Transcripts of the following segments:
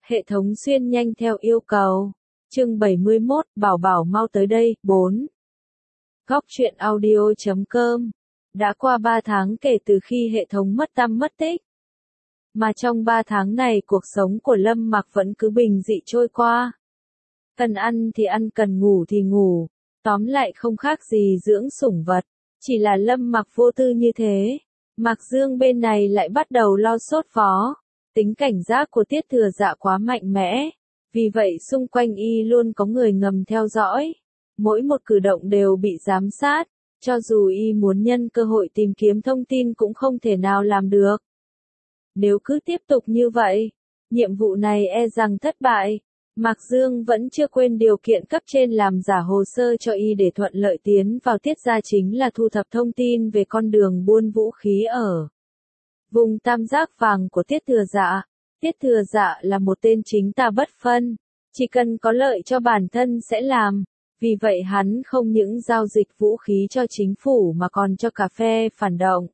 Hệ thống xuyên nhanh theo yêu cầu. Chương 71, Bảo Bảo mau tới đây. 4. Góc truyện audio.com. Đã qua 3 tháng kể từ khi hệ thống mất tăm mất tích. Mà trong 3 tháng này cuộc sống của Lâm Mặc vẫn cứ bình dị trôi qua. Cần ăn thì ăn, cần ngủ thì ngủ. Tóm lại không khác gì dưỡng sủng vật. Chỉ là Lâm Mặc vô tư như thế. Mạc Dương bên này lại bắt đầu lo sốt vó. Tính cảnh giác của Tiết Thừa Dạ quá mạnh mẽ. Vì vậy xung quanh y luôn có người ngầm theo dõi. Mỗi một cử động đều bị giám sát. Cho dù y muốn nhân cơ hội tìm kiếm thông tin cũng không thể nào làm được. Nếu cứ tiếp tục như vậy, nhiệm vụ này e rằng thất bại. Mạc Dương vẫn chưa quên điều kiện cấp trên làm giả hồ sơ cho y để thuận lợi tiến vào Tiết gia, chính là thu thập thông tin về con đường buôn vũ khí ở vùng tam giác vàng của Tiết Thừa Dạ. Tiết Thừa Dạ là một tên chính tà bất phân, chỉ cần có lợi cho bản thân sẽ làm. Vì vậy hắn không những giao dịch vũ khí cho chính phủ mà còn cho cả phe phản động.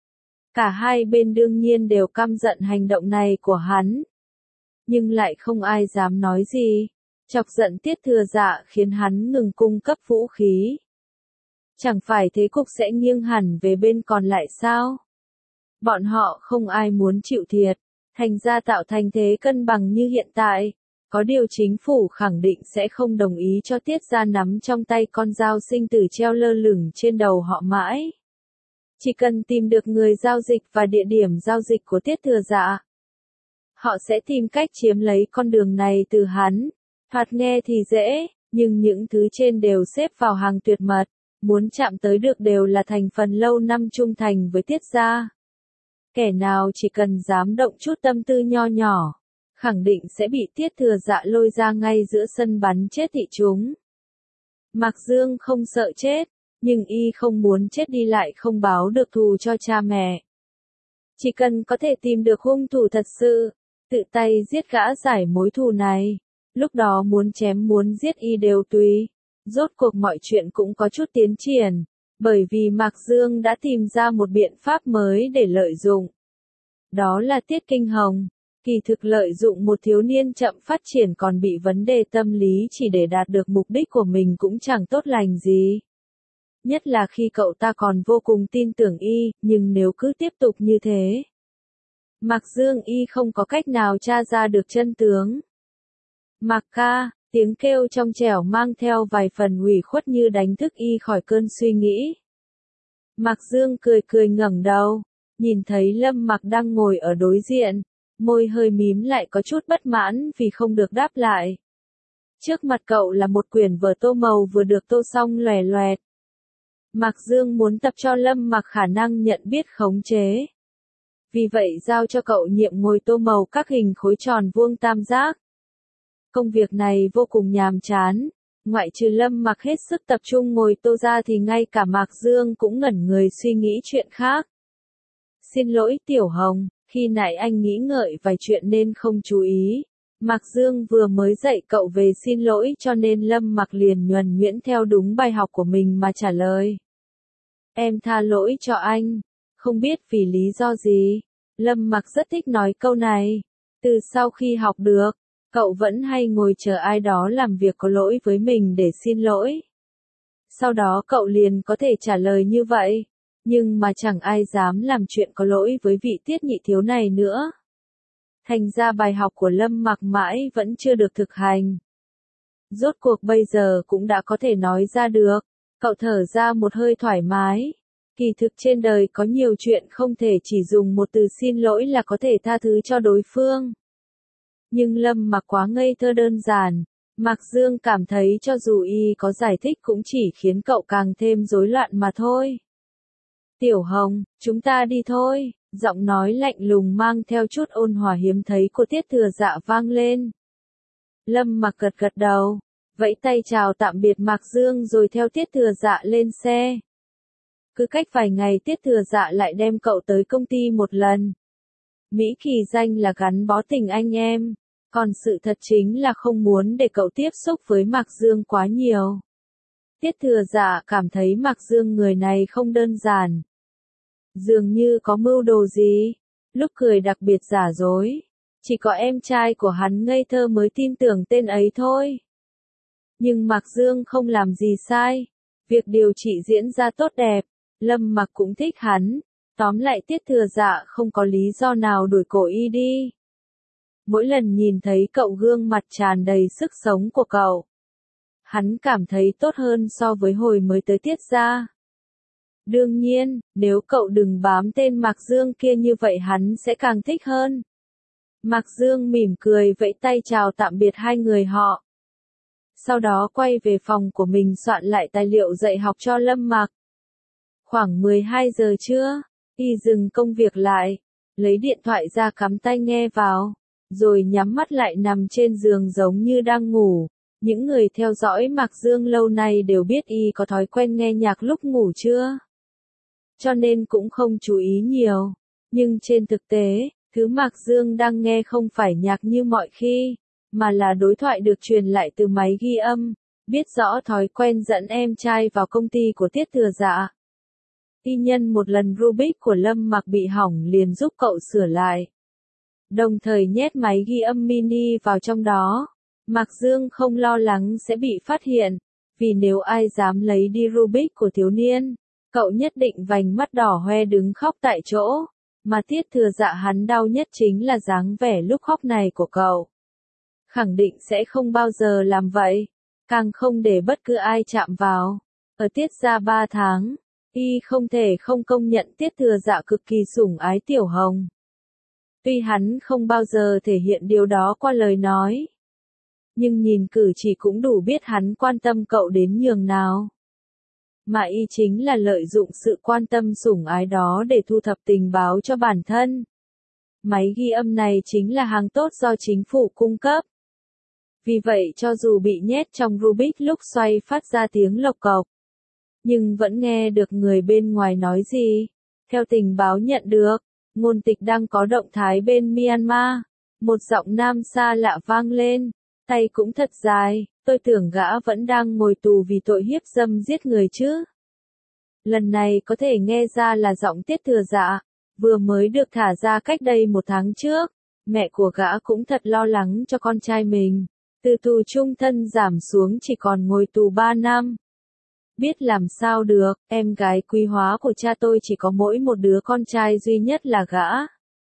Cả hai bên đương nhiên đều căm giận hành động này của hắn. Nhưng lại không ai dám nói gì. Chọc giận Tiết Thừa Dạ khiến hắn ngừng cung cấp vũ khí. Chẳng phải thế cục sẽ nghiêng hẳn về bên còn lại sao? Bọn họ không ai muốn chịu thiệt, thành ra tạo thành thế cân bằng như hiện tại. Có điều chính phủ khẳng định sẽ không đồng ý cho Tiết gia nắm trong tay con dao sinh tử treo lơ lửng trên đầu họ mãi. Chỉ cần tìm được người giao dịch và địa điểm giao dịch của Tiết Thừa Dạ, họ sẽ tìm cách chiếm lấy con đường này từ hắn. Thoạt nghe thì dễ, nhưng những thứ trên đều xếp vào hàng tuyệt mật, muốn chạm tới được đều là thành phần lâu năm trung thành với Tiết gia. Kẻ nào chỉ cần dám động chút tâm tư nho nhỏ, khẳng định sẽ bị Tiết Thừa Dạ lôi ra ngay giữa sân bắn chết thị chúng. Mạc Dương không sợ chết, nhưng y không muốn chết đi lại không báo được thù cho cha mẹ. Chỉ cần có thể tìm được hung thủ thật sự, tự tay giết gã giải mối thù này, lúc đó muốn chém muốn giết y đều tùy. Rốt cuộc mọi chuyện cũng có chút tiến triển, bởi vì Mạc Dương đã tìm ra một biện pháp mới để lợi dụng. Đó là Tiết Kinh Hồng. Kỳ thực lợi dụng một thiếu niên chậm phát triển còn bị vấn đề tâm lý chỉ để đạt được mục đích của mình cũng chẳng tốt lành gì. Nhất là khi cậu ta còn vô cùng tin tưởng y, nhưng nếu cứ tiếp tục như thế, Mạc Dương y không có cách nào tra ra được chân tướng. Mạc ca, tiếng kêu trong trẻo mang theo vài phần ủy khuất như đánh thức y khỏi cơn suy nghĩ. Mạc Dương cười cười ngẩng đầu, nhìn thấy Lâm Mặc đang ngồi ở đối diện, môi hơi mím lại có chút bất mãn vì không được đáp lại. Trước mặt cậu là một quyển vở tô màu vừa được tô xong loè loẹt. Mạc Dương muốn tập cho Lâm Mặc khả năng nhận biết khống chế. Vì vậy giao cho cậu nhiệm ngồi tô màu các hình khối tròn vuông tam giác. Công việc này vô cùng nhàm chán, ngoại trừ Lâm Mặc hết sức tập trung ngồi tô ra thì ngay cả Mạc Dương cũng ngẩn người suy nghĩ chuyện khác. Xin lỗi Tiểu Hồng, khi nãy anh nghĩ ngợi vài chuyện nên không chú ý. Mạc Dương vừa mới dạy cậu về xin lỗi cho nên Lâm Mặc liền nhuần nhuyễn theo đúng bài học của mình mà trả lời. Em tha lỗi cho anh. Không biết vì lý do gì, Lâm Mặc rất thích nói câu này. Từ sau khi học được, cậu vẫn hay ngồi chờ ai đó làm việc có lỗi với mình để xin lỗi. Sau đó cậu liền có thể trả lời như vậy. Nhưng mà chẳng ai dám làm chuyện có lỗi với vị Tiết nhị thiếu này nữa. Thành ra bài học của Lâm Mặc mãi vẫn chưa được thực hành. Rốt cuộc bây giờ cũng đã có thể nói ra được. Cậu thở ra một hơi thoải mái. Kỳ thực trên đời có nhiều chuyện không thể chỉ dùng một từ xin lỗi là có thể tha thứ cho đối phương. Nhưng Lâm Mặc quá ngây thơ đơn giản. Mạc Dương cảm thấy cho dù y có giải thích cũng chỉ khiến cậu càng thêm rối loạn mà thôi. Tiểu Hồng, chúng ta đi thôi. Giọng nói lạnh lùng mang theo chút ôn hòa hiếm thấy của Tiết Thừa Dạ vang lên. Lâm Mặc gật gật đầu, vẫy tay chào tạm biệt Mạc Dương rồi theo Tiết Thừa Dạ lên xe. Cứ cách vài ngày Tiết Thừa Dạ lại đem cậu tới công ty một lần. Mỹ kỳ danh là gắn bó tình anh em, còn sự thật chính là không muốn để cậu tiếp xúc với Mạc Dương quá nhiều. Tiết Thừa Dạ cảm thấy Mạc Dương người này không đơn giản. Dường như có mưu đồ gì, lúc cười đặc biệt giả dối, Chỉ có em trai của hắn ngây thơ mới tin tưởng tên ấy thôi. Nhưng Mạc Dương không làm gì sai. Việc điều trị diễn ra tốt đẹp, Lâm Mặc cũng thích hắn. Tóm lại Tiết Thừa Dạ không có lý do nào đuổi cổ y đi. Mỗi lần nhìn thấy cậu gương mặt tràn đầy sức sống của cậu, hắn cảm thấy tốt hơn so với hồi mới tới Tiết gia. Đương nhiên, nếu cậu đừng bám tên Mạc Dương kia như vậy hắn sẽ càng thích hơn. Mạc Dương mỉm cười vẫy tay chào tạm biệt hai người họ. Sau đó quay về phòng của mình soạn lại tài liệu dạy học cho Lâm Mặc. Khoảng 12 giờ trưa, y dừng công việc lại, lấy điện thoại ra cắm tai nghe vào, rồi nhắm mắt lại nằm trên giường giống như đang ngủ. Những người theo dõi Mạc Dương lâu nay đều biết y có thói quen nghe nhạc lúc ngủ trưa, cho nên cũng không chú ý nhiều. Nhưng trên thực tế, thứ Mạc Dương đang nghe không phải nhạc như mọi khi, mà là đối thoại được truyền lại từ máy ghi âm, biết rõ thói quen dẫn em trai vào công ty của Tiết Thừa Dạ. Y nhân một lần Rubik của Lâm Mặc bị hỏng liền giúp cậu sửa lại, đồng thời nhét máy ghi âm mini vào trong đó. Mạc Dương không lo lắng sẽ bị phát hiện, vì nếu ai dám lấy đi Rubik của thiếu niên, cậu nhất định vành mắt đỏ hoe đứng khóc tại chỗ. Mà Tiết Thừa Dạ hắn đau nhất chính là dáng vẻ lúc khóc này của cậu. Khẳng định sẽ không bao giờ làm vậy, càng không để bất cứ ai chạm vào. Ở Tiết gia 3 tháng, y không thể không công nhận Tiết Thừa Dạ cực kỳ sủng ái Tiểu Hồng. Tuy hắn không bao giờ thể hiện điều đó qua lời nói, nhưng nhìn cử chỉ cũng đủ biết hắn quan tâm cậu đến nhường nào. Mà y chính là lợi dụng sự quan tâm sủng ái đó để thu thập tình báo cho bản thân. Máy ghi âm này chính là hàng tốt do chính phủ cung cấp. Vì vậy cho dù bị nhét trong Rubik lúc xoay phát ra tiếng lộc cộc, nhưng vẫn nghe được người bên ngoài nói gì. Theo tình báo nhận được, ngôn tịch đang có động thái bên Myanmar. Một giọng nam xa lạ vang lên, tay cũng thật dài, tôi tưởng gã vẫn đang ngồi tù vì tội hiếp dâm giết người chứ. Lần này có thể nghe ra là giọng Tiết Thừa Dạ, vừa mới được thả ra cách đây 1 tháng trước. Mẹ của gã cũng thật lo lắng cho con trai mình, từ tù chung thân giảm xuống chỉ còn ngồi tù 3 năm. Biết làm sao được, em gái quý hóa của cha tôi chỉ có mỗi một đứa con trai duy nhất là gã.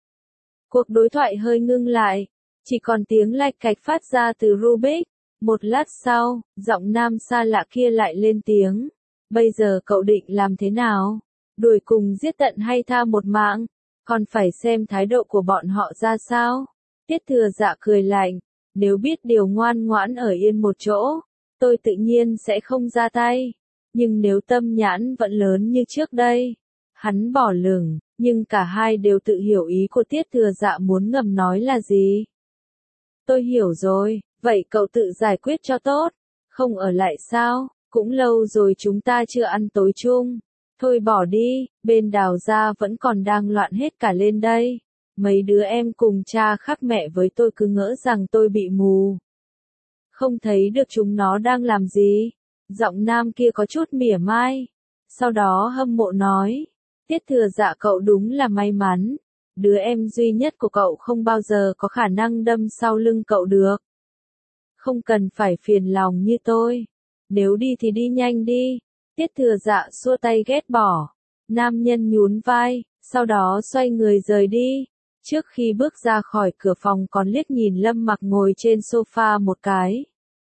Cuộc đối thoại hơi ngưng lại, chỉ còn tiếng lạch cạch phát ra từ Rubik. Một lát sau, giọng nam xa lạ kia lại lên tiếng. Bây giờ cậu định làm thế nào? Đuổi cùng giết tận hay tha một mạng? Còn phải xem thái độ của bọn họ ra sao? Tiết Thừa Dạ cười lạnh. Nếu biết điều ngoan ngoãn ở yên một chỗ, tôi tự nhiên sẽ không ra tay. Nhưng nếu tâm nhãn vẫn lớn như trước đây, hắn bỏ lửng, nhưng cả hai đều tự hiểu ý của Tiết Thừa Dạ muốn ngầm nói là gì. Tôi hiểu rồi, vậy cậu tự giải quyết cho tốt, không ở lại sao, cũng lâu rồi chúng ta chưa ăn tối chung. Thôi bỏ đi, bên Đào gia vẫn còn đang loạn hết cả lên đây. Mấy đứa em cùng cha khác mẹ với tôi cứ ngỡ rằng tôi bị mù, không thấy được chúng nó đang làm gì. Giọng nam kia có chút mỉa mai, sau đó hâm mộ nói, Tiết Thừa Dạ cậu đúng là may mắn, đứa em duy nhất của cậu không bao giờ có khả năng đâm sau lưng cậu được. Không cần phải phiền lòng như tôi, nếu đi thì đi nhanh đi. Tiết Thừa Dạ xua tay ghét bỏ, nam nhân nhún vai, sau đó xoay người rời đi. Trước khi bước ra khỏi cửa phòng còn liếc nhìn Lâm Mặc ngồi trên sofa một cái.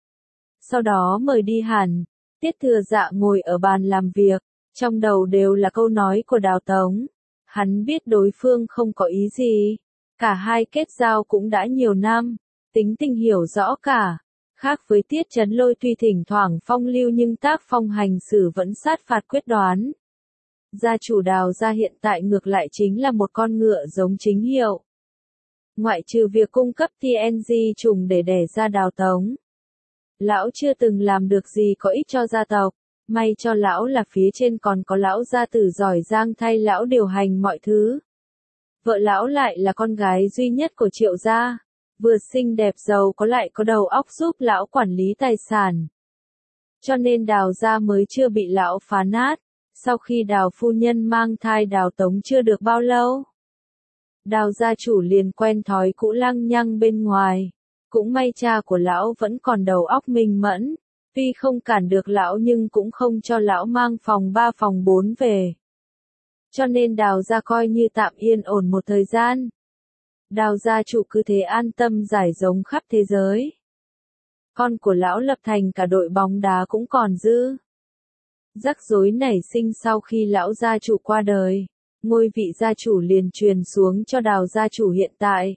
Sau đó mời đi hẳn. Tiết Thừa Dạ ngồi ở bàn làm việc, trong đầu đều là câu nói của Đào Tống. Hắn biết đối phương không có ý gì, cả hai kết giao cũng đã nhiều năm, tính tình hiểu rõ cả. Khác với Tiết Chấn Lôi tuy thỉnh thoảng phong lưu nhưng tác phong hành xử vẫn sát phạt quyết đoán. Gia chủ Đào gia hiện tại ngược lại chính là một con ngựa giống chính hiệu. Ngoại trừ việc cung cấp TNG trùng để đẻ ra Đào Tống, lão chưa từng làm được gì có ích cho gia tộc. May cho lão là phía trên còn có lão gia tử giỏi giang thay lão điều hành mọi thứ. Vợ lão lại là con gái duy nhất của Triệu gia, vừa xinh đẹp giàu có lại có đầu óc giúp lão quản lý tài sản. Cho nên Đào gia mới chưa bị lão phá nát. Sau khi Đào phu nhân mang thai Đào Tống chưa được bao lâu, Đào gia chủ liền quen thói cũ lăng nhăng bên ngoài. Cũng may cha của lão vẫn còn đầu óc minh mẫn. Tuy không cản được lão nhưng cũng không cho lão mang phòng 3 phòng 4 về. Cho nên đào gia coi như tạm yên ổn một thời gian. Đào gia chủ cứ thế an tâm giải giống khắp thế giới. Con của lão lập thành cả đội bóng đá cũng còn dư. Rắc rối nảy sinh sau khi lão gia chủ qua đời. Ngôi vị gia chủ liền truyền xuống cho đào gia chủ hiện tại.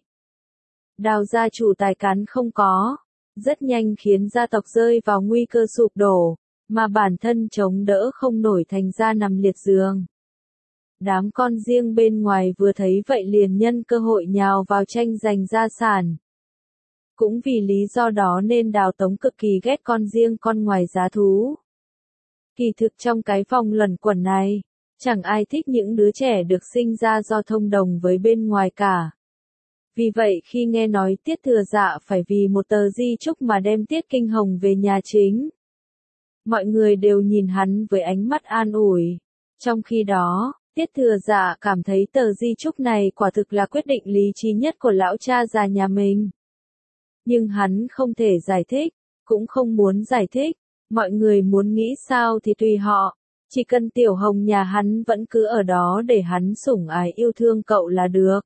Đào gia chủ tài cán không có. Rất nhanh khiến gia tộc rơi vào nguy cơ sụp đổ. Mà bản thân chống đỡ không nổi thành ra nằm liệt giường. Đám con riêng bên ngoài vừa thấy vậy liền nhân cơ hội nhào vào tranh giành gia sản. Cũng vì lý do đó nên Đào Tống cực kỳ ghét con riêng con ngoài giá thú. Kỳ thực trong cái vòng luẩn quẩn này, chẳng ai thích những đứa trẻ được sinh ra do thông đồng với bên ngoài cả. Vì vậy khi nghe nói Tiết Thừa Dạ phải vì một tờ di chúc mà đem Tiết Kinh Hồng về nhà chính, mọi người đều nhìn hắn với ánh mắt an ủi. Trong khi đó, Tiết Thừa Dạ cảm thấy tờ di chúc này quả thực là quyết định lý trí nhất của lão cha già nhà mình. Nhưng hắn không thể giải thích, cũng không muốn giải thích, mọi người muốn nghĩ sao thì tùy họ, chỉ cần Tiểu Hồng nhà hắn vẫn cứ ở đó để hắn sủng ái yêu thương cậu là được.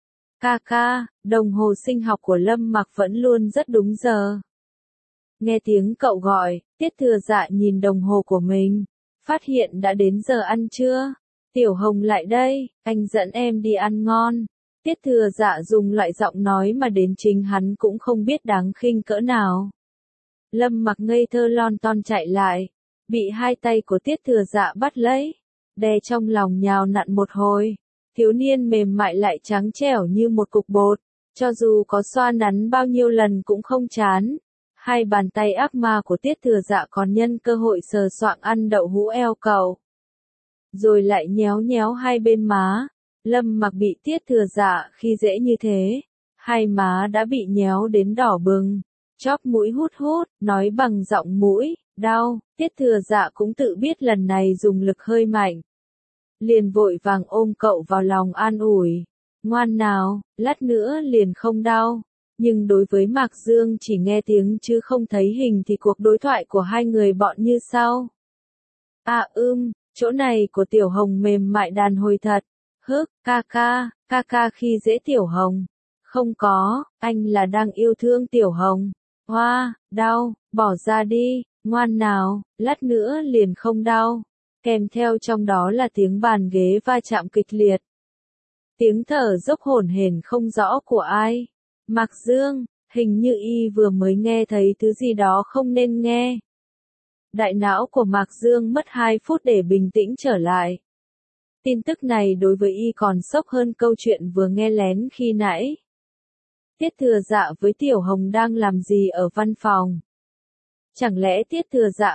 Ca, đồng hồ sinh học của Lâm Mặc vẫn luôn rất đúng giờ. Nghe tiếng cậu gọi, Tiết Thừa Dạ nhìn đồng hồ của mình, phát hiện đã đến giờ ăn trưa. Tiểu Hồng lại đây, anh dẫn em đi ăn ngon. Tiết Thừa Dạ dùng loại giọng nói mà đến chính hắn cũng không biết đáng khinh cỡ nào. Lâm Mặc ngây thơ lon ton chạy lại, bị hai tay của Tiết Thừa Dạ bắt lấy, đè trong lòng nhào nặn một hồi. Thiếu niên mềm mại lại trắng trẻo như một cục bột, cho dù có xoa nắn bao nhiêu lần cũng không chán. Hai bàn tay ác ma của Tiết Thừa Dạ còn nhân cơ hội sờ soạng ăn đậu hũ eo cậu. Rồi lại nhéo nhéo hai bên má. Lâm Mặc bị Tiết Thừa Dạ khi dễ như thế, hai má đã bị nhéo đến đỏ bừng, chóp mũi hút hút, nói bằng giọng mũi, đau. Tiết Thừa Dạ cũng tự biết lần này dùng lực hơi mạnh. Liền vội vàng ôm cậu vào lòng an ủi, ngoan nào, lát nữa liền không đau. Nhưng đối với Mạc Dương chỉ nghe tiếng chứ không thấy hình thì cuộc đối thoại của hai người bọn như sau. Chỗ này của Tiểu Hồng mềm mại đàn hồi thật. Ca khi dễ Tiểu Hồng. Không có, anh là đang yêu thương Tiểu Hồng. Hoa, đau, bỏ ra đi, ngoan nào, lát nữa liền không đau. Kèm theo trong đó là tiếng bàn ghế va chạm kịch liệt. Tiếng thở dốc hổn hển không rõ của ai. Mạc Dương, hình như y vừa mới nghe thấy thứ gì đó không nên nghe. Đại não của Mạc Dương mất 2 phút để bình tĩnh trở lại. Tin tức này đối với y còn sốc hơn câu chuyện vừa nghe lén khi nãy. Tiết Thừa Dạ với Tiểu Hồng đang làm gì ở văn phòng? Chẳng lẽ Tiết Thừa Dạ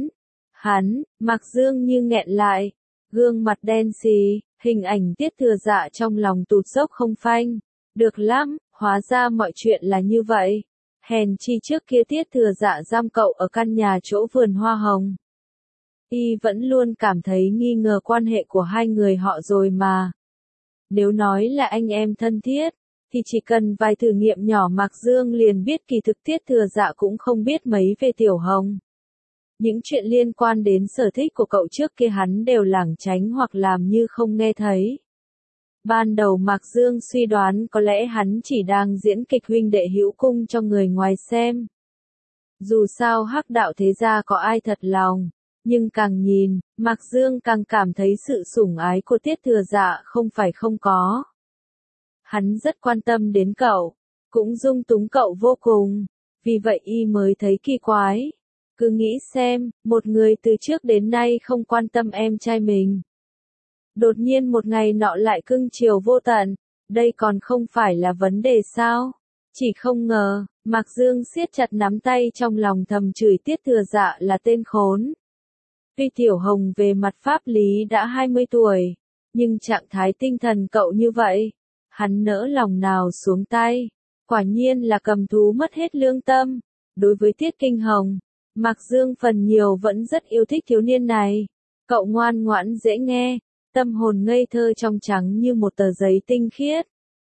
Mạc Dương như nghẹn lại, gương mặt đen xì, hình ảnh Tiết Thừa Dạ trong lòng tụt dốc không phanh. Được lắm, hóa ra mọi chuyện là như vậy. Hèn chi trước kia Tiết Thừa Dạ giam cậu ở căn nhà chỗ vườn hoa hồng. Y vẫn luôn cảm thấy nghi ngờ quan hệ của hai người họ rồi mà. Nếu nói là anh em thân thiết, thì chỉ cần vài thử nghiệm nhỏ Mạc Dương liền biết kỳ thực Tiết Thừa Dạ cũng không biết mấy về Tiểu Hồng. Những chuyện liên quan đến sở thích của cậu trước kia hắn đều lảng tránh hoặc làm như không nghe thấy. Ban đầu Mạc Dương suy đoán có lẽ hắn chỉ đang diễn kịch huynh đệ hữu cung cho người ngoài xem. Dù sao hắc đạo thế gia có ai thật lòng, nhưng càng nhìn, Mạc Dương càng cảm thấy sự sủng ái của Tiết Thừa Dạ không phải không có. Hắn rất quan tâm đến cậu, cũng dung túng cậu vô cùng, vì vậy y mới thấy kỳ quái. Cứ nghĩ xem, một người từ trước đến nay không quan tâm em trai mình. Đột nhiên một ngày nọ lại cưng chiều vô tận, đây còn không phải là vấn đề sao? Chỉ không ngờ, Mạc Dương siết chặt nắm tay trong lòng thầm chửi Tiết Thừa Dạ là tên khốn. Tuy Tiểu Hồng về mặt pháp lý đã 20 tuổi, nhưng trạng thái tinh thần cậu như vậy, hắn nỡ lòng nào xuống tay, quả nhiên là cầm thú mất hết lương tâm. Đối với Tiết Kinh Hồng, Mạc Dương phần nhiều vẫn rất yêu thích thiếu niên này, cậu ngoan ngoãn dễ nghe, tâm hồn ngây thơ trong trắng như một tờ giấy tinh khiết.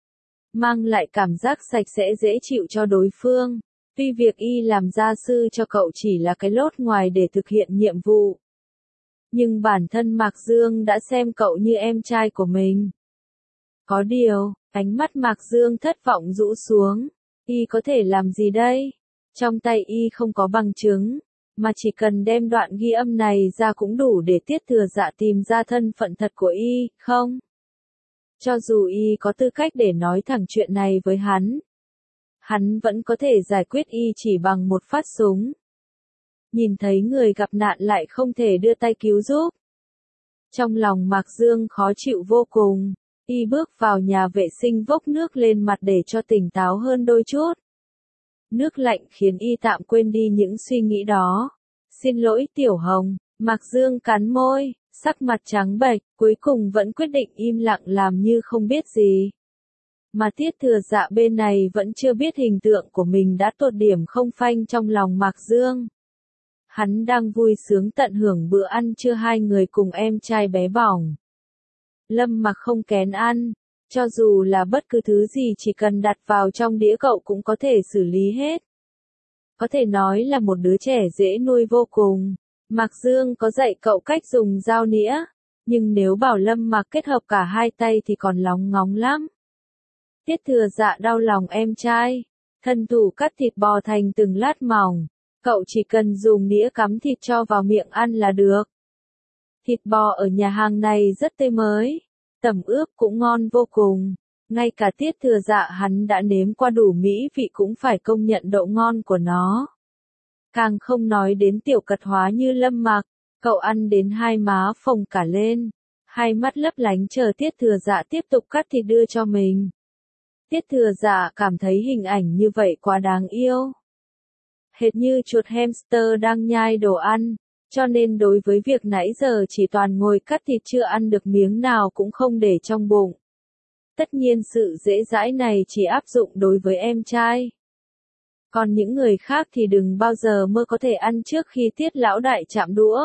mang lại cảm giác sạch sẽ dễ chịu cho đối phương. Tuy việc y làm gia sư cho cậu chỉ là cái lót ngoài để thực hiện nhiệm vụ, nhưng bản thân Mạc Dương đã xem cậu như em trai của mình. Có điều, ánh mắt Mạc Dương thất vọng rũ xuống. Y có thể làm gì đây? Trong tay y không có bằng chứng, mà chỉ cần đem đoạn ghi âm này ra cũng đủ để Tiết Thừa Dạ tìm ra thân phận thật của y, không? Cho dù y có tư cách để nói thẳng chuyện này với hắn vẫn có thể giải quyết y chỉ bằng một phát súng. Nhìn thấy người gặp nạn lại không thể đưa tay cứu giúp. Trong lòng Mạc Dương khó chịu vô cùng, y bước vào nhà vệ sinh vốc nước lên mặt để cho tỉnh táo hơn đôi chút. Nước lạnh khiến y tạm quên đi những suy nghĩ đó. Xin lỗi Tiểu Hồng, Mạc Dương cắn môi, sắc mặt trắng bệch, cuối cùng vẫn quyết định im lặng làm như không biết gì. Mà Tiết Thừa Dạ bên này vẫn chưa biết hình tượng của mình đã tột điểm không phanh trong lòng Mạc Dương. Hắn đang vui sướng tận hưởng bữa ăn trưa hai người cùng em trai bé bỏng. Lâm Mặc không kén ăn, cho dù là bất cứ thứ gì chỉ cần đặt vào trong đĩa cậu cũng có thể xử lý hết. Có thể nói là một đứa trẻ dễ nuôi vô cùng. Mạc Dương có dạy cậu cách dùng dao nĩa, nhưng nếu bảo Lâm Mặc kết hợp cả hai tay thì còn lóng ngóng lắm. Tiết Thừa Dạ đau lòng em trai, thân thủ cắt thịt bò thành từng lát mỏng, cậu chỉ cần dùng nĩa cắm thịt cho vào miệng ăn là được. Thịt bò ở nhà hàng này rất tươi mới, tẩm ướp cũng ngon vô cùng, ngay cả Tiết Thừa Dạ hắn đã nếm qua đủ mỹ vị cũng phải công nhận độ ngon của nó. Càng không nói đến tiểu cật hóa như Lâm Mặc, cậu ăn đến hai má phồng cả lên, hai mắt lấp lánh chờ Tiết Thừa Dạ tiếp tục cắt thịt đưa cho mình. Tiết Thừa Dạ cảm thấy hình ảnh như vậy quá đáng yêu. Hệt như chuột hamster đang nhai đồ ăn, cho nên đối với việc nãy giờ chỉ toàn ngồi cắt thịt chưa ăn được miếng nào cũng không để trong bụng. Tất nhiên sự dễ dãi này chỉ áp dụng đối với em trai. Còn những người khác thì đừng bao giờ mơ có thể ăn trước khi Tiết lão đại chạm đũa.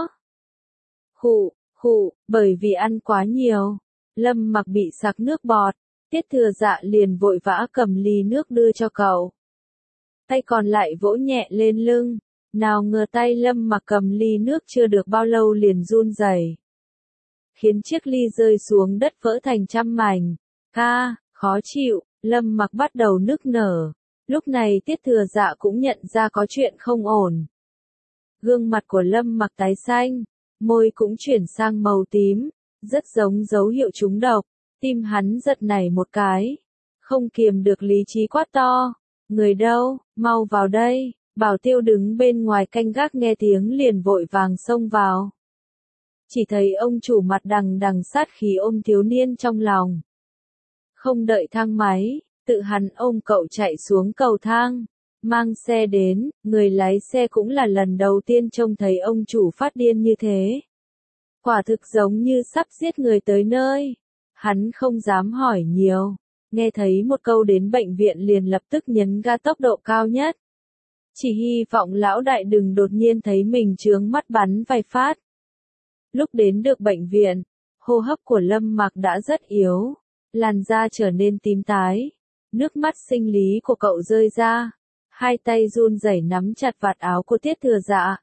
Bởi vì ăn quá nhiều, Lâm Mặc bị sặc nước bọt, Tiết Thừa Dạ liền vội vã cầm ly nước đưa cho cậu. Tay còn lại vỗ nhẹ lên lưng, nào ngờ tay Lâm Mặc cầm ly nước chưa được bao lâu liền run rẩy, khiến chiếc ly rơi xuống đất vỡ thành trăm mảnh. Khó chịu, Lâm Mặc bắt đầu nức nở. Lúc này Tiết Thừa Dạ cũng nhận ra có chuyện không ổn. Gương mặt của Lâm Mặc tái xanh, môi cũng chuyển sang màu tím, rất giống dấu hiệu trúng độc. Tim hắn giật nảy một cái, không kiềm được lý trí quát to. Người đâu, mau vào đây. Bảo Tiêu đứng bên ngoài canh gác nghe tiếng liền vội vàng xông vào. Chỉ thấy ông chủ mặt đằng đằng sát khí ôm thiếu niên trong lòng. Không đợi thang máy, tự hắn ôm cậu chạy xuống cầu thang, mang xe đến, người lái xe cũng là lần đầu tiên trông thấy ông chủ phát điên như thế. Quả thực giống như sắp giết người tới nơi. Hắn không dám hỏi nhiều, nghe thấy một câu đến bệnh viện liền lập tức nhấn ga tốc độ cao nhất. Chỉ hy vọng lão đại đừng đột nhiên thấy mình chướng mắt bắn vài phát. Lúc đến được bệnh viện, hô hấp của Lâm Mặc đã rất yếu, làn da trở nên tím tái, nước mắt sinh lý của cậu rơi ra, hai tay run rẩy nắm chặt vạt áo của Tiết Thừa Dạ.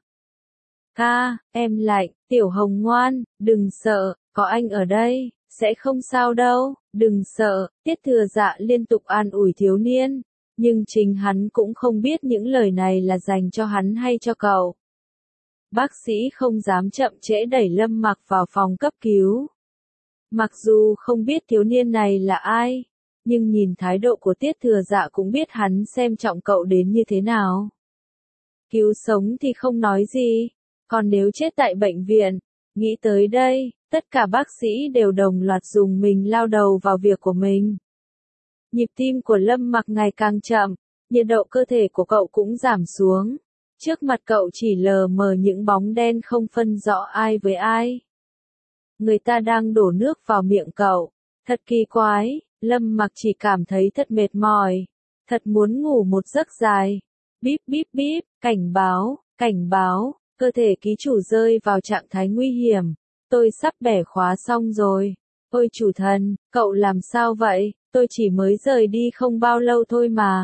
Em lạnh, Tiểu Hồng ngoan, đừng sợ, có anh ở đây, sẽ không sao đâu, đừng sợ. Tiết Thừa Dạ liên tục an ủi thiếu niên, nhưng chính hắn cũng không biết những lời này là dành cho hắn hay cho cậu. Bác sĩ không dám chậm trễ đẩy Lâm Mặc vào phòng cấp cứu. Mặc dù không biết thiếu niên này là ai, nhưng nhìn thái độ của Tiết Thừa Dạ cũng biết hắn xem trọng cậu đến như thế nào. Cứu sống thì không nói gì, còn nếu chết tại bệnh viện, nghĩ tới đây, tất cả bác sĩ đều đồng loạt dùng mình lao đầu vào việc của mình. Nhịp tim của Lâm Mặc ngày càng chậm, nhiệt độ cơ thể của cậu cũng giảm xuống. Trước mặt cậu chỉ lờ mờ những bóng đen không phân rõ ai với ai. Người ta đang đổ nước vào miệng cậu. Thật kỳ quái, Lâm Mặc chỉ cảm thấy thật mệt mỏi. Thật muốn ngủ một giấc dài. Bíp bíp bíp, cảnh báo, cơ thể ký chủ rơi vào trạng thái nguy hiểm. Tôi sắp bẻ khóa xong rồi. Ôi chủ thần, cậu làm sao vậy? Tôi chỉ mới rời đi không bao lâu thôi mà.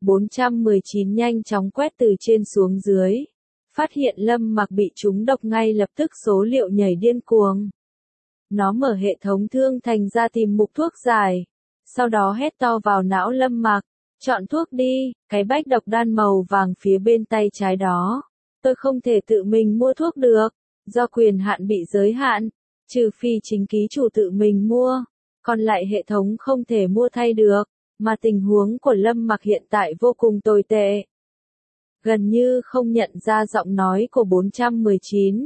419 nhanh chóng quét từ trên xuống dưới. Phát hiện Lâm Mặc bị trúng độc ngay lập tức số liệu nhảy điên cuồng. Nó mở hệ thống thương thành ra tìm mục thuốc giải. Sau đó hét to vào não Lâm Mặc. Chọn thuốc đi, cái bách độc đan màu vàng phía bên tay trái đó. Tôi không thể tự mình mua thuốc được. Do quyền hạn bị giới hạn. Trừ phi chính ký chủ tự mình mua. Còn lại hệ thống không thể mua thay được. Mà tình huống của Lâm Mặc hiện tại vô cùng tồi tệ. Gần như không nhận ra giọng nói của 419.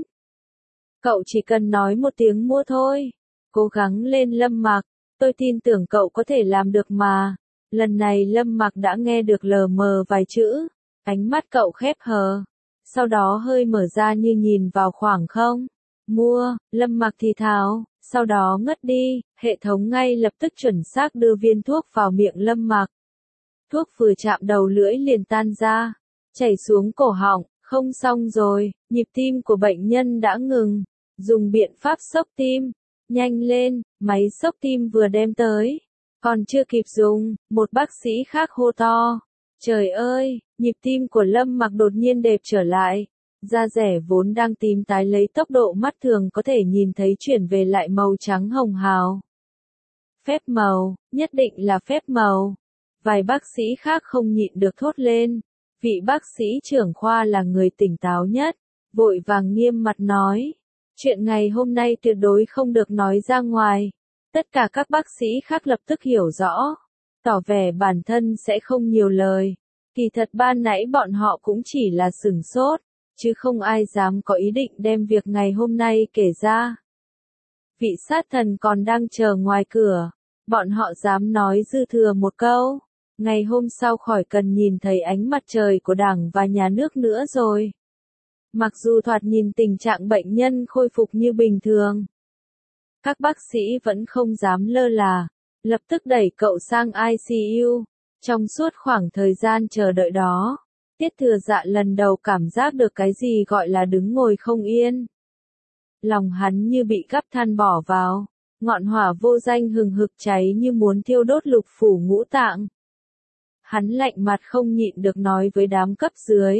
Cậu chỉ cần nói một tiếng mua thôi. Cố gắng lên Lâm Mặc. Tôi tin tưởng cậu có thể làm được mà. Lần này Lâm Mặc đã nghe được lờ mờ vài chữ. Ánh mắt cậu khép hờ. Sau đó hơi mở ra như nhìn vào khoảng không. Mua, Lâm Mặc thì thào. Sau đó ngất đi, hệ thống ngay lập tức chuẩn xác đưa viên thuốc vào miệng Lâm Mặc. Thuốc vừa chạm đầu lưỡi liền tan ra, chảy xuống cổ họng, không xong rồi, nhịp tim của bệnh nhân đã ngừng. Dùng biện pháp xốc tim, nhanh lên, máy xốc tim vừa đem tới. Còn chưa kịp dùng, một bác sĩ khác hô to. Trời ơi, nhịp tim của Lâm Mặc đột nhiên đẹp trở lại. Da rẻ vốn đang tím tái lấy tốc độ mắt thường có thể nhìn thấy chuyển về lại màu trắng hồng hào. Phép màu, nhất định là phép màu. Vài bác sĩ khác không nhịn được thốt lên. Vị bác sĩ trưởng khoa là người tỉnh táo nhất, vội vàng nghiêm mặt nói. Chuyện ngày hôm nay tuyệt đối không được nói ra ngoài. Tất cả các bác sĩ khác lập tức hiểu rõ, tỏ vẻ bản thân sẽ không nhiều lời. Kỳ thật ban nãy bọn họ cũng chỉ là sửng sốt, chứ không ai dám có ý định đem việc ngày hôm nay kể ra. Vị sát thần còn đang chờ ngoài cửa, bọn họ dám nói dư thừa một câu. Ngày hôm sau khỏi cần nhìn thấy ánh mặt trời của Đảng và Nhà nước nữa rồi. Mặc dù thoạt nhìn tình trạng bệnh nhân khôi phục như bình thường, các bác sĩ vẫn không dám lơ là, lập tức đẩy cậu sang ICU. Trong suốt khoảng thời gian chờ đợi đó, Tiết Thừa Dạ lần đầu cảm giác được cái gì gọi là đứng ngồi không yên. Lòng hắn như bị gắp than bỏ vào, ngọn hỏa vô danh hừng hực cháy như muốn thiêu đốt lục phủ ngũ tạng. Hắn lạnh mặt không nhịn được nói với đám cấp dưới.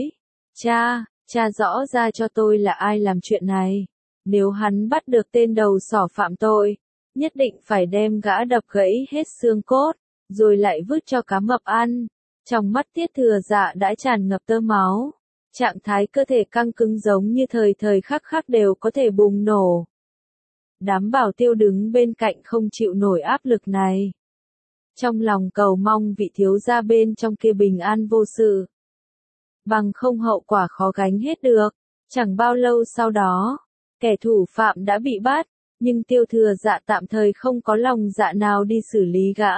Cha rõ ra cho tôi là ai làm chuyện này. Nếu hắn bắt được tên đầu sỏ phạm tội, nhất định phải đem gã đập gãy hết xương cốt, rồi lại vứt cho cá mập ăn. Trong mắt Tiết Thừa Dạ đã tràn ngập tơ máu. Trạng thái cơ thể căng cứng giống như thời thời khắc khắc đều có thể bùng nổ. Đám bảo tiêu đứng bên cạnh không chịu nổi áp lực này. Trong lòng cầu mong vị thiếu gia bên trong kia bình an vô sự. Bằng không hậu quả khó gánh hết được. Chẳng bao lâu sau đó, kẻ thủ phạm đã bị bắt, nhưng Tiêu Thừa Dạ tạm thời không có lòng dạ nào đi xử lý gã.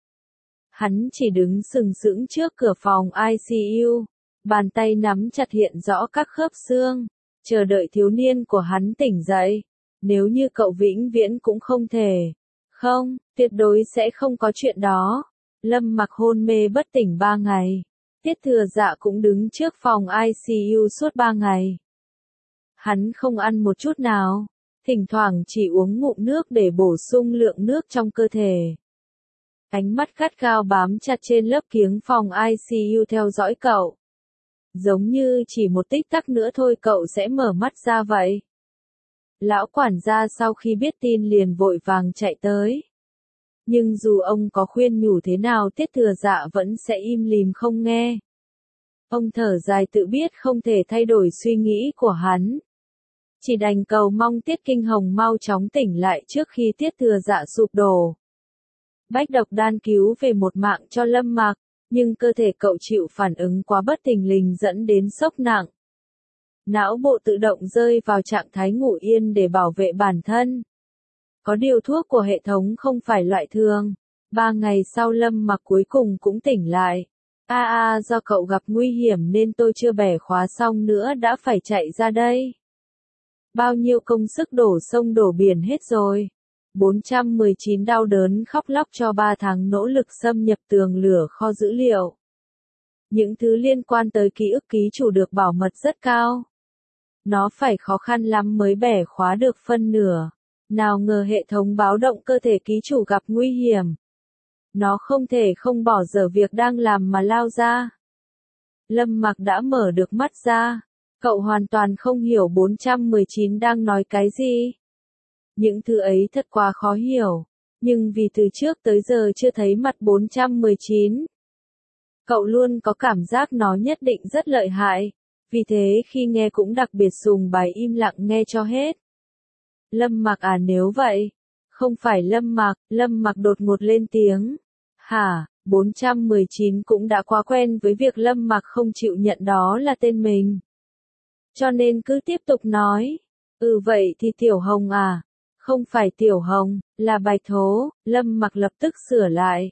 Hắn chỉ đứng sừng sững trước cửa phòng ICU, bàn tay nắm chặt hiện rõ các khớp xương, chờ đợi thiếu niên của hắn tỉnh dậy. Nếu như cậu vĩnh viễn cũng không thể. Không, tuyệt đối sẽ không có chuyện đó. Lâm Mặc hôn mê bất tỉnh 3 ngày. Tiết Thừa Dạ cũng đứng trước phòng ICU suốt 3 ngày. Hắn không ăn một chút nào, thỉnh thoảng chỉ uống ngụm nước để bổ sung lượng nước trong cơ thể. Ánh mắt gắt gao bám chặt trên lớp kiếng phòng ICU theo dõi cậu. Giống như chỉ một tích tắc nữa thôi cậu sẽ mở mắt ra vậy. Lão quản gia sau khi biết tin liền vội vàng chạy tới. Nhưng dù ông có khuyên nhủ thế nào Tiết Thừa Dạ vẫn sẽ im lìm không nghe. Ông thở dài tự biết không thể thay đổi suy nghĩ của hắn. Chỉ đành cầu mong Tiết Kinh Hồng mau chóng tỉnh lại trước khi Tiết Thừa Dạ sụp đổ. Bách độc đan cứu về một mạng cho Lâm Mặc, nhưng cơ thể cậu chịu phản ứng quá bất thình lình dẫn đến sốc nặng. Não bộ tự động rơi vào trạng thái ngủ yên để bảo vệ bản thân. Có điều thuốc của hệ thống không phải loại thường. 3 ngày sau Lâm Mặc cuối cùng cũng tỉnh lại. Do cậu gặp nguy hiểm nên tôi chưa bẻ khóa xong nữa đã phải chạy ra đây. Bao nhiêu công sức đổ sông đổ biển hết rồi. 419 đau đớn khóc lóc cho 3 tháng nỗ lực xâm nhập tường lửa kho dữ liệu. Những thứ liên quan tới ký ức ký chủ được bảo mật rất cao. Nó phải khó khăn lắm mới bẻ khóa được phân nửa. Nào ngờ hệ thống báo động cơ thể ký chủ gặp nguy hiểm. Nó không thể không bỏ dở việc đang làm mà lao ra. Lâm Mặc đã mở được mắt ra. Cậu hoàn toàn không hiểu 419 đang nói cái gì. Những thứ ấy thật quá khó hiểu. Nhưng vì từ trước tới giờ chưa thấy mặt 419. Cậu luôn có cảm giác nó nhất định rất lợi hại. Vì thế khi nghe cũng đặc biệt sùng bái im lặng nghe cho hết. Lâm Mặc à, nếu vậy. Không phải Lâm Mặc đột ngột lên tiếng. Hả, 419 cũng đã quá quen với việc Lâm Mặc không chịu nhận đó là tên mình. Cho nên cứ tiếp tục nói. Vậy thì Tiểu Hồng à? Không phải Tiểu Hồng, là Bạch Thố. Lâm Mặc lập tức sửa lại.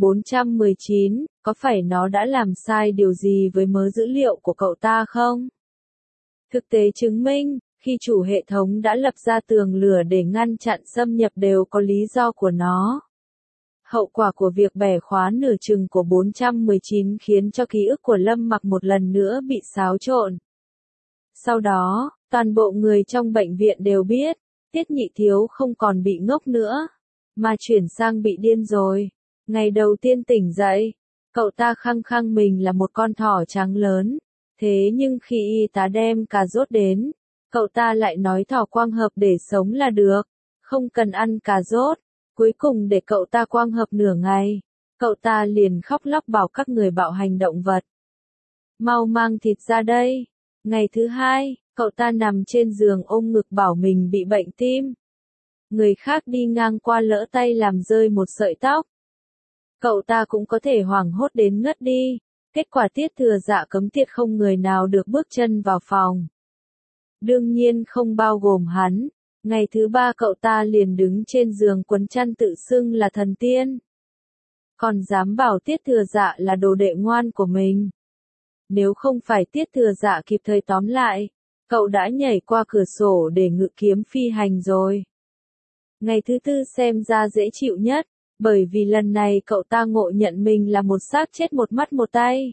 419, có phải nó đã làm sai điều gì với mớ dữ liệu của cậu ta không? Thực tế chứng minh, khi chủ hệ thống đã lập ra tường lửa để ngăn chặn xâm nhập đều có lý do của nó. Hậu quả của việc bẻ khóa nửa chừng của 419 khiến cho ký ức của Lâm Mặc một lần nữa bị xáo trộn. Sau đó, toàn bộ người trong bệnh viện đều biết, Tiết Nhị Thiếu không còn bị ngốc nữa, mà chuyển sang bị điên rồi. Ngày đầu tiên tỉnh dậy, cậu ta khăng khăng mình là một con thỏ trắng lớn. Thế nhưng khi y tá đem cà rốt đến, cậu ta lại nói thỏ quang hợp để sống là được, không cần ăn cà rốt. Cuối cùng để cậu ta quang hợp nửa ngày, cậu ta liền khóc lóc bảo các người bạo hành động vật. Mau mang thịt ra đây. Ngày thứ hai, cậu ta nằm trên giường ôm ngực bảo mình bị bệnh tim. Người khác đi ngang qua lỡ tay làm rơi một sợi tóc. Cậu ta cũng có thể hoảng hốt đến ngất đi. Kết quả Tiết Thừa Dạ cấm tiệt không người nào được bước chân vào phòng. Đương nhiên không bao gồm hắn. Ngày thứ ba cậu ta liền đứng trên giường quấn chăn tự xưng là thần tiên. Còn dám bảo Tiết Thừa Dạ là đồ đệ ngoan của mình. Nếu không phải Tiết Thừa Dạ kịp thời tóm lại, cậu đã nhảy qua cửa sổ để ngự kiếm phi hành rồi. Ngày thứ tư xem ra dễ chịu nhất, bởi vì lần này cậu ta ngộ nhận mình là một xác chết một mắt một tay.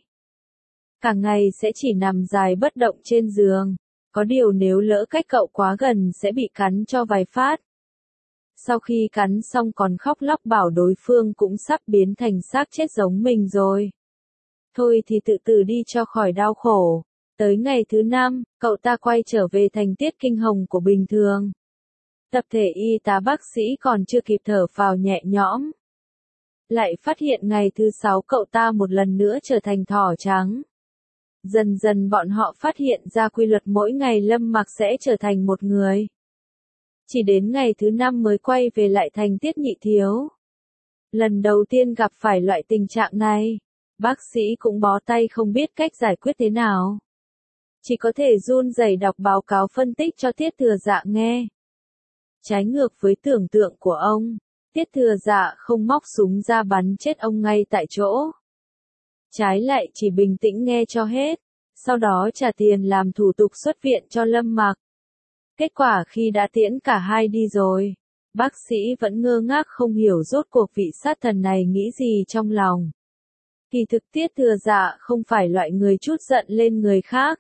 Cả ngày sẽ chỉ nằm dài bất động trên giường. Có điều nếu lỡ cách cậu quá gần sẽ bị cắn cho vài phát. Sau khi cắn xong còn khóc lóc bảo đối phương cũng sắp biến thành xác chết giống mình rồi. Thôi thì tự tử đi cho khỏi đau khổ. Tới ngày thứ 5, cậu ta quay trở về thành Tiết Kinh Hồng của bình thường. Tập thể y tá bác sĩ còn chưa kịp thở phào nhẹ nhõm. Lại phát hiện ngày thứ 6 cậu ta một lần nữa trở thành thỏ trắng. Dần dần bọn họ phát hiện ra quy luật mỗi ngày Lâm Mặc sẽ trở thành một người. Chỉ đến ngày thứ 5 mới quay về lại thành Tiết Nhị Thiếu. Lần đầu tiên gặp phải loại tình trạng này, bác sĩ cũng bó tay không biết cách giải quyết thế nào. Chỉ có thể run rẩy đọc báo cáo phân tích cho Tiết Thừa Dạ nghe. Trái ngược với tưởng tượng của ông, Tiết Thừa Dạ không móc súng ra bắn chết ông ngay tại chỗ. Trái lại chỉ bình tĩnh nghe cho hết, sau đó trả tiền làm thủ tục xuất viện cho Lâm Mặc. Kết quả khi đã tiễn cả hai đi rồi, bác sĩ vẫn ngơ ngác không hiểu rốt cuộc vị sát thần này nghĩ gì trong lòng. Kỳ thực Tiết Thừa Dạ không phải loại người trút giận lên người khác.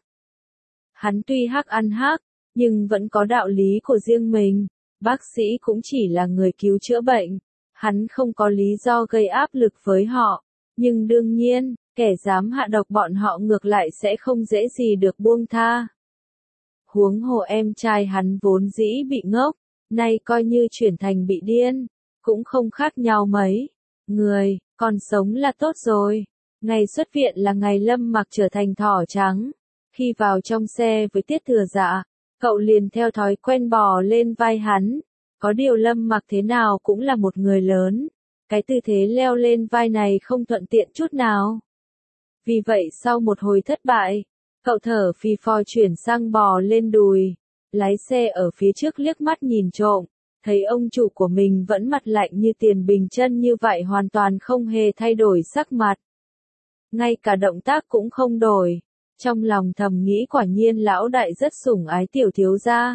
Hắn tuy hắc ăn hắc, nhưng vẫn có đạo lý của riêng mình. Bác sĩ cũng chỉ là người cứu chữa bệnh. Hắn không có lý do gây áp lực với họ. Nhưng đương nhiên, kẻ dám hạ độc bọn họ ngược lại sẽ không dễ gì được buông tha. Huống hồ em trai hắn vốn dĩ bị ngốc, nay coi như chuyển thành bị điên, cũng không khác nhau mấy. Người, còn sống là tốt rồi. Ngày xuất viện là ngày Lâm Mặc trở thành thỏ trắng. Khi vào trong xe với Tiết Thừa Dạ, cậu liền theo thói quen bò lên vai hắn. Có điều Lâm Mặc thế nào cũng là một người lớn. Cái tư thế leo lên vai này không thuận tiện chút nào. Vì vậy sau một hồi thất bại, cậu thở phì phò chuyển sang bò lên đùi. Lái xe ở phía trước liếc mắt nhìn trộm, thấy ông chủ của mình vẫn mặt lạnh như tiền bình chân như vậy hoàn toàn không hề thay đổi sắc mặt. Ngay cả động tác cũng không đổi. Trong lòng thầm nghĩ quả nhiên lão đại rất sủng ái tiểu thiếu gia.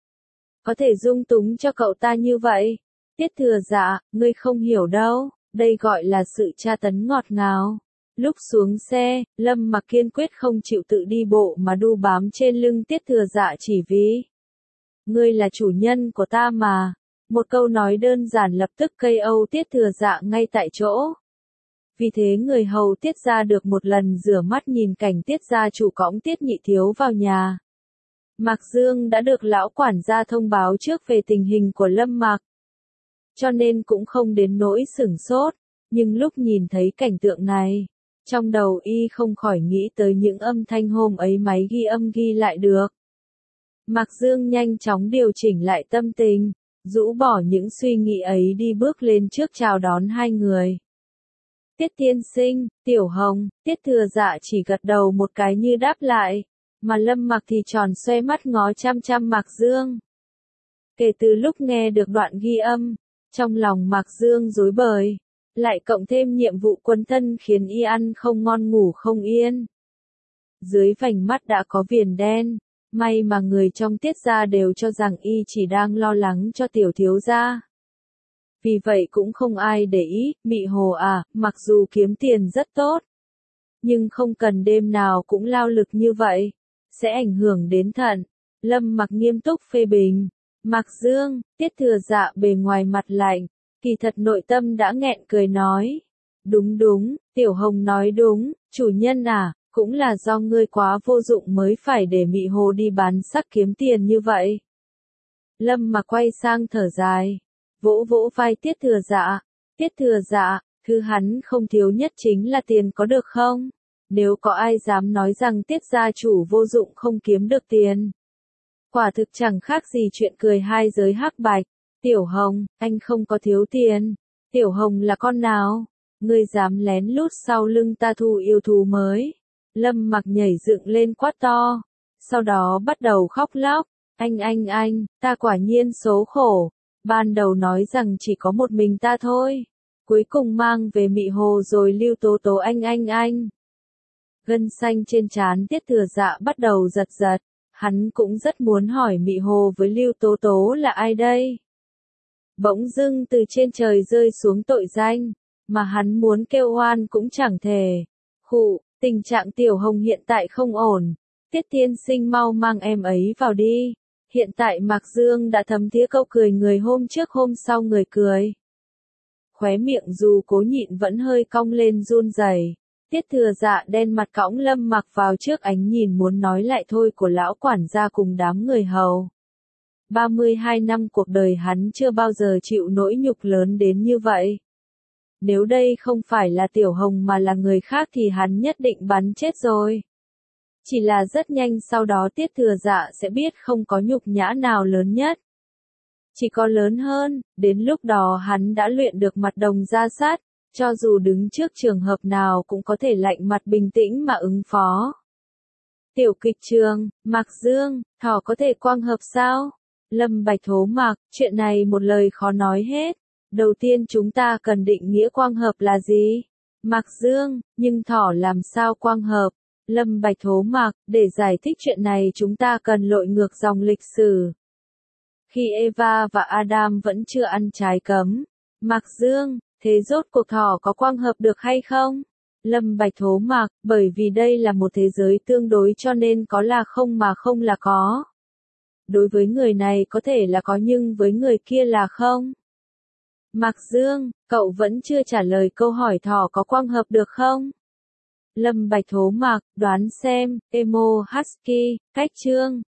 Có thể dung túng cho cậu ta như vậy. Tiết Thừa Dạ, ngươi không hiểu đâu, đây gọi là sự tra tấn ngọt ngào. Lúc xuống xe, Lâm Mặc kiên quyết không chịu tự đi bộ mà đu bám trên lưng Tiết Thừa Dạ chỉ vì. Ngươi là chủ nhân của ta mà. Một câu nói đơn giản lập tức KO Tiết Thừa Dạ ngay tại chỗ. Vì thế người hầu Tiết gia được một lần rửa mắt nhìn cảnh Tiết gia chủ cõng Tiết Nhị Thiếu vào nhà. Mạc Dương đã được lão quản gia thông báo trước về tình hình của Lâm Mặc, cho nên cũng không đến nỗi sửng sốt, nhưng lúc nhìn thấy cảnh tượng này, trong đầu y không khỏi nghĩ tới những âm thanh hôm ấy máy ghi âm ghi lại được. Mạc Dương nhanh chóng điều chỉnh lại tâm tình, rũ bỏ những suy nghĩ ấy đi bước lên trước chào đón hai người. Tiết tiên sinh, Tiểu Hồng, Tiết Thừa Dạ chỉ gật đầu một cái như đáp lại, mà Lâm Mặc thì tròn xoe mắt ngó chăm chăm Mạc Dương. Kể từ lúc nghe được đoạn ghi âm, trong lòng Mạc Dương rối bời, lại cộng thêm nhiệm vụ quân thân khiến y ăn không ngon ngủ không yên. Dưới vành mắt đã có viền đen, may mà người trong Tiết gia đều cho rằng y chỉ đang lo lắng cho tiểu thiếu gia. Vì vậy cũng không ai để ý, Mị Hồ à, mặc dù kiếm tiền rất tốt, nhưng không cần đêm nào cũng lao lực như vậy, sẽ ảnh hưởng đến thận. Lâm Mặc nghiêm túc phê bình. Mạc Dương, Tiết Thừa Dạ bề ngoài mặt lạnh, kỳ thật nội tâm đã nghẹn cười nói. Đúng đúng, Tiểu Hồng nói đúng, chủ nhân à, cũng là do ngươi quá vô dụng mới phải để Mị Hồ đi bán sắc kiếm tiền như vậy. Lâm Mặc quay sang thở dài, vỗ vỗ vai Tiết Thừa Dạ. Tiết Thừa Dạ, thứ hắn không thiếu nhất chính là tiền có được không? Nếu có ai dám nói rằng Tiết gia chủ vô dụng không kiếm được tiền, quả thực chẳng khác gì chuyện cười hai giới hắc bạch. Tiểu Hồng, anh không có thiếu tiền. Tiểu Hồng là con nào? Ngươi dám lén lút sau lưng ta thu yêu thú mới. Lâm Mặc nhảy dựng lên quát to, sau đó bắt đầu khóc lóc. Anh, ta quả nhiên số khổ. Ban đầu nói rằng chỉ có một mình ta thôi. Cuối cùng mang về Mị Hồ rồi Lưu Tố Tố anh. Gân xanh trên trán Tiết Thừa Dạ bắt đầu giật giật. Hắn cũng rất muốn hỏi Mị Hồ với Lưu Tố Tố là ai đây. Bỗng dưng từ trên trời rơi xuống tội danh, mà hắn muốn kêu oan cũng chẳng thể. Khụ, tình trạng Tiểu Hồng hiện tại không ổn. Tiết tiên sinh mau mang em ấy vào đi. Hiện tại Mạc Dương đã thấm thía câu cười người hôm trước hôm sau người cười. Khóe miệng dù cố nhịn vẫn hơi cong lên run rẩy. Tiết Thừa Dạ đen mặt cõng Lâm Mặc vào trước ánh nhìn muốn nói lại thôi của lão quản gia cùng đám người hầu. 32 năm cuộc đời hắn chưa bao giờ chịu nỗi nhục lớn đến như vậy. Nếu đây không phải là Tiểu Hồng mà là người khác thì hắn nhất định bắn chết rồi. Chỉ là rất nhanh sau đó Tiết Thừa Dạ sẽ biết không có nhục nhã nào lớn nhất. Chỉ có lớn hơn, đến lúc đó hắn đã luyện được mặt đồng ra sát, cho dù đứng trước trường hợp nào cũng có thể lạnh mặt bình tĩnh mà ứng phó. Tiểu kịch trường, Mạc Dương, thỏ có thể quang hợp sao? Lâm Bạch thố Mạc, chuyện này một lời khó nói hết. Đầu tiên chúng ta cần định nghĩa quang hợp là gì? Mạc Dương, nhưng thỏ làm sao quang hợp? Lâm Bạch thố Mạc, để giải thích chuyện này chúng ta cần lội ngược dòng lịch sử. Khi Eva và Adam vẫn chưa ăn trái cấm. Mạc Dương, thế rốt cuộc thỏ có quang hợp được hay không? Lâm Bạch thố Mạc, bởi vì đây là một thế giới tương đối cho nên có là không mà không là có. Đối với người này có thể là có nhưng với người kia là không. Mạc Dương, cậu vẫn chưa trả lời câu hỏi thỏ có quang hợp được không? Lâm Bạch thố Mạc, đoán xem, Emo Husky, cách chương.